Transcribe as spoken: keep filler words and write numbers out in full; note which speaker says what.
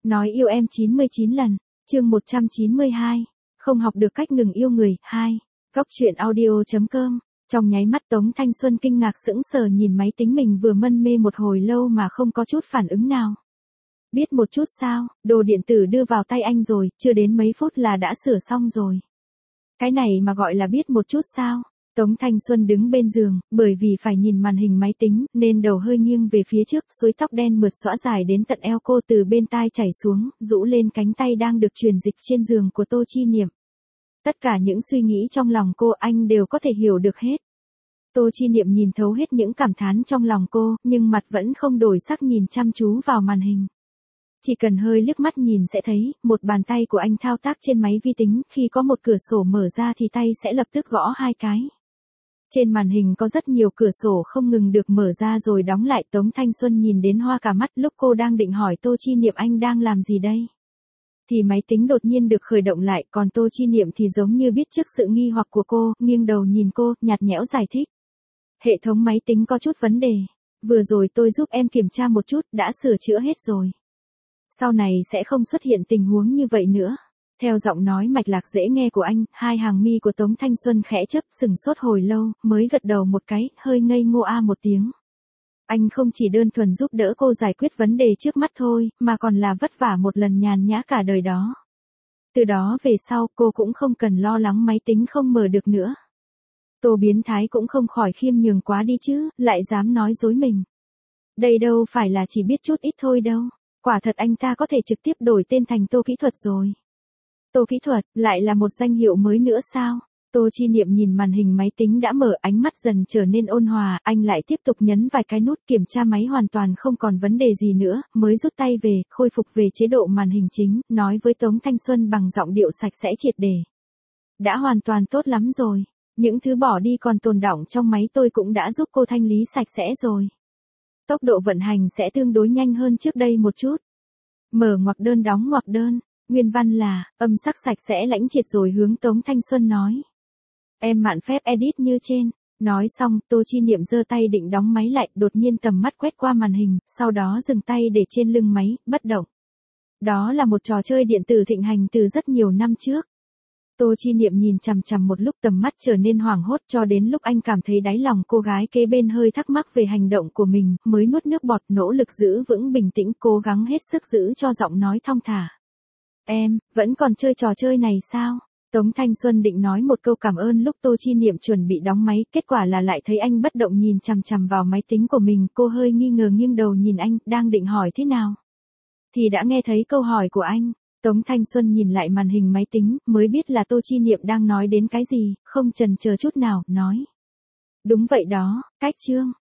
Speaker 1: Nói yêu em chín mươi chín lần, chương một trăm chín mươi hai, không học được cách ngừng yêu người, hai, góc truyện audio.com, trong nháy mắt Tống Thanh Xuân kinh ngạc sững sờ nhìn máy tính mình vừa mân mê một hồi lâu mà không có chút phản ứng nào. Biết một chút sao, đồ điện tử đưa vào tay anh rồi, chưa đến mấy phút là đã sửa xong rồi. Cái này mà gọi là biết một chút sao? Tống Thanh Xuân đứng bên giường, bởi vì phải nhìn màn hình máy tính, nên đầu hơi nghiêng về phía trước, suối tóc đen mượt xõa dài đến tận eo cô từ bên tai chảy xuống, rũ lên cánh tay đang được truyền dịch trên giường của Tô Chi Niệm. Tất cả những suy nghĩ trong lòng cô anh đều có thể hiểu được hết. Tô Chi Niệm nhìn thấu hết những cảm thán trong lòng cô, nhưng mặt vẫn không đổi sắc nhìn chăm chú vào màn hình. Chỉ cần hơi liếc mắt nhìn sẽ thấy, một bàn tay của anh thao tác trên máy vi tính, khi có một cửa sổ mở ra thì tay sẽ lập tức gõ hai cái. Trên màn hình có rất nhiều cửa sổ không ngừng được mở ra rồi đóng lại. Tống Thanh Xuân nhìn đến hoa cả mắt lúc cô đang định hỏi Tô Chi Niệm anh đang làm gì đây. Thì máy tính đột nhiên được khởi động lại, còn Tô Chi Niệm thì giống như biết trước sự nghi hoặc của cô, nghiêng đầu nhìn cô, nhạt nhẽo giải thích. Hệ thống máy tính có chút vấn đề. Vừa rồi tôi giúp em kiểm tra một chút, đã sửa chữa hết rồi. Sau này sẽ không xuất hiện tình huống như vậy nữa. Theo giọng nói mạch lạc dễ nghe của anh, hai hàng mi của Tống Thanh Xuân khẽ chớp, sừng sốt hồi lâu, mới gật đầu một cái, hơi ngây ngô a một tiếng. Anh không chỉ đơn thuần giúp đỡ cô giải quyết vấn đề trước mắt thôi, mà còn là vất vả một lần nhàn nhã cả đời đó. Từ đó về sau, cô cũng không cần lo lắng máy tính không mở được nữa. Tô biến thái cũng không khỏi khiêm nhường quá đi chứ, lại dám nói dối mình. Đây đâu phải là chỉ biết chút ít thôi đâu. Quả thật anh ta có thể trực tiếp đổi tên thành Tô Kỹ Thuật rồi. Tô Kỹ Thuật, lại là một danh hiệu mới nữa sao? Tô Chi Niệm nhìn màn hình máy tính đã mở, ánh mắt dần trở nên ôn hòa, anh lại tiếp tục nhấn vài cái nút kiểm tra máy hoàn toàn không còn vấn đề gì nữa, mới rút tay về, khôi phục về chế độ màn hình chính, nói với Tống Thanh Xuân bằng giọng điệu sạch sẽ triệt để. Đã hoàn toàn tốt lắm rồi, những thứ bỏ đi còn tồn đọng trong máy tôi cũng đã giúp cô thanh lý sạch sẽ rồi. Tốc độ vận hành sẽ tương đối nhanh hơn trước đây một chút. Mở ngoặc đơn đóng ngoặc đơn. Nguyên văn là, âm sắc sạch sẽ lãnh triệt rồi hướng Tống Thanh Xuân nói. Em mạn phép edit như trên. Nói xong, Tô Chi Niệm giơ tay định đóng máy lại, đột nhiên tầm mắt quét qua màn hình, sau đó dừng tay để trên lưng máy, bất động. Đó là một trò chơi điện tử thịnh hành từ rất nhiều năm trước. Tô Chi Niệm nhìn chằm chằm một lúc, tầm mắt trở nên hoảng hốt, cho đến lúc anh cảm thấy đáy lòng cô gái kế bên hơi thắc mắc về hành động của mình, mới nuốt nước bọt, nỗ lực giữ vững bình tĩnh, cố gắng hết sức giữ cho giọng nói thong thả. Em, vẫn còn chơi trò chơi này sao? Tống Thanh Xuân định nói một câu cảm ơn lúc Tô Chi Niệm chuẩn bị đóng máy, kết quả là lại thấy anh bất động nhìn chằm chằm vào máy tính của mình, cô hơi nghi ngờ nghiêng đầu nhìn anh, đang định hỏi thế nào. Thì đã nghe thấy câu hỏi của anh. Tống Thanh Xuân nhìn lại màn hình máy tính, mới biết là Tô Chi Niệm đang nói đến cái gì, không chần chờ chút nào, nói. Đúng vậy đó, cách chương.